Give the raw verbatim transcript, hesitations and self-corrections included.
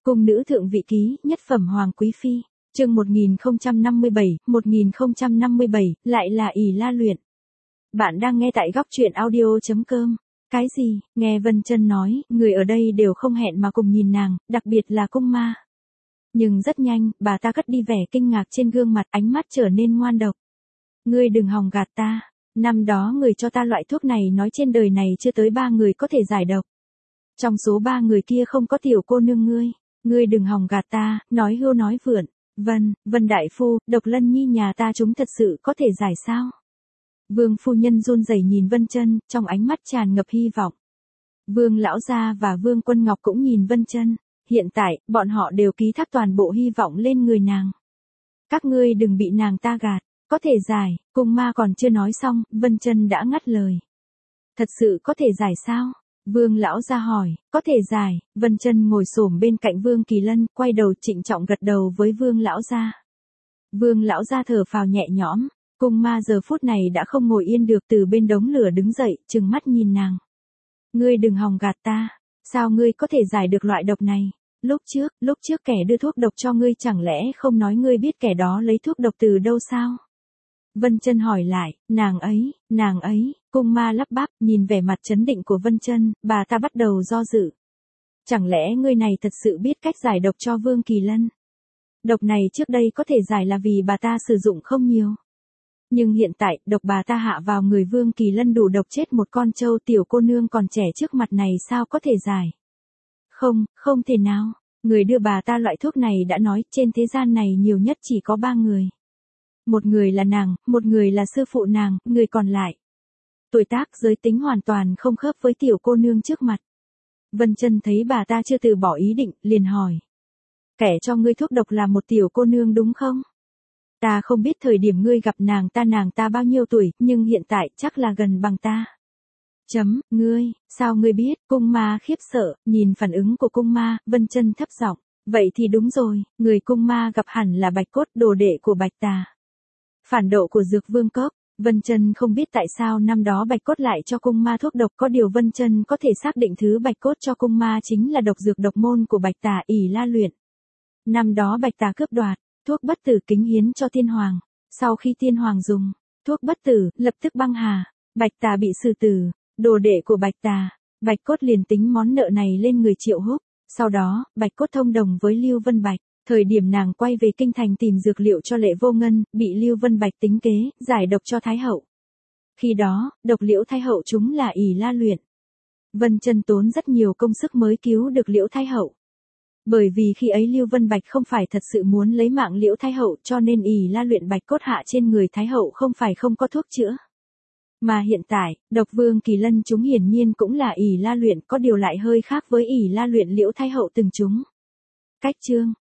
Cung nữ thượng vị ký, nhất phẩm hoàng quý phi, chương một nghìn không trăm năm mươi bảy, một nghìn không trăm năm mươi bảy, lại là ỷ la luyện. Bạn đang nghe tại góc truyện audio chấm com. Cái gì, nghe Vân Chân nói, người ở đây đều không hẹn mà cùng nhìn nàng, đặc biệt là cung ma. Nhưng rất nhanh, bà ta cất đi vẻ kinh ngạc trên gương mặt, ánh mắt trở nên ngoan độc. Ngươi đừng hòng gạt ta, năm đó người cho ta loại thuốc này nói trên đời này chưa tới ba người có thể giải độc. Trong số ba người kia không có tiểu cô nương ngươi. Ngươi đừng hòng gạt ta, nói hưu nói vượn. Vân, Vân đại phu, độc lân nhi nhà ta chúng thật sự có thể giải sao? Vương phu nhân run rẩy nhìn Vân Chân, trong ánh mắt tràn ngập hy vọng. Vương lão gia và Vương Quân Ngọc cũng nhìn Vân Chân, hiện tại, bọn họ đều ký thác toàn bộ hy vọng lên người nàng. Các ngươi đừng bị nàng ta gạt, có thể giải, cung ma còn chưa nói xong, Vân Chân đã ngắt lời. Thật sự có thể giải sao? Vương lão gia hỏi, có thể giải. Vân Chân ngồi xổm bên cạnh Vương Kỳ Lân, quay đầu trịnh trọng gật đầu với Vương lão gia. Vương lão gia thở phào nhẹ nhõm, cung ma giờ phút này đã không ngồi yên được, từ bên đống lửa đứng dậy, trừng mắt nhìn nàng. Ngươi đừng hòng gạt ta, sao ngươi có thể giải được loại độc này? Lúc trước, lúc trước kẻ đưa thuốc độc cho ngươi chẳng lẽ không nói ngươi biết kẻ đó lấy thuốc độc từ đâu sao? Vân Chân hỏi lại, nàng ấy, nàng ấy, cung ma lắp bắp, nhìn vẻ mặt trấn định của Vân Chân, bà ta bắt đầu do dự. Chẳng lẽ ngươi này thật sự biết cách giải độc cho Vương Kỳ Lân? Độc này trước đây có thể giải là vì bà ta sử dụng không nhiều. Nhưng hiện tại, độc bà ta hạ vào người Vương Kỳ Lân đủ độc chết một con trâu, tiểu cô nương còn trẻ trước mặt này sao có thể giải? Không, không thể nào, người đưa bà ta loại thuốc này đã nói trên thế gian này nhiều nhất chỉ có ba người. Một người là nàng, một người là sư phụ nàng, người còn lại. Tuổi tác giới tính hoàn toàn không khớp với tiểu cô nương trước mặt. Vân Chân thấy bà ta chưa từ bỏ ý định, liền hỏi. Kẻ cho ngươi thuốc độc là một tiểu cô nương đúng không? Ta không biết thời điểm ngươi gặp nàng ta nàng ta bao nhiêu tuổi, nhưng hiện tại chắc là gần bằng ta. Chấm, ngươi, sao ngươi biết? Cung ma khiếp sợ, nhìn phản ứng của cung ma, Vân Chân thấp giọng. Vậy thì đúng rồi, người cung ma gặp hẳn là Bạch Cốt, đồ đệ của Bạch Tà. Phản độ của Dược Vương Cốc. Vân Chân không biết tại sao năm đó Bạch Cốt lại cho cung ma thuốc độc, có điều Vân Chân có thể xác định thứ Bạch Cốt cho cung ma chính là độc dược độc môn của Bạch Tà, ỷ la luyện. Năm đó Bạch Tà cướp đoạt thuốc bất tử kính hiến cho Tiên Hoàng, sau khi Tiên Hoàng dùng thuốc bất tử, lập tức băng hà, Bạch Tà bị xử tử, đồ đệ của Bạch Tà, Bạch Cốt liền tính món nợ này lên người Triệu Húc, sau đó, Bạch Cốt thông đồng với Lưu Vân Bạch. Thời điểm nàng quay về kinh thành tìm dược liệu cho Lệ Vô Ngân, bị Lưu Vân Bạch tính kế, giải độc cho Thái Hậu. Khi đó, độc Liễu Thái Hậu chúng là ỷ la luyện. Vân Chân tốn rất nhiều công sức mới cứu được Liễu Thái Hậu. Bởi vì khi ấy Lưu Vân Bạch không phải thật sự muốn lấy mạng Liễu Thái Hậu, cho nên ỷ la luyện Bạch Cốt hạ trên người Thái Hậu không phải không có thuốc chữa. Mà hiện tại, độc Vương Kỳ Lân chúng hiển nhiên cũng là ỷ la luyện, có điều lại hơi khác với ỷ la luyện Liễu Thái Hậu từng chúng. Cách chương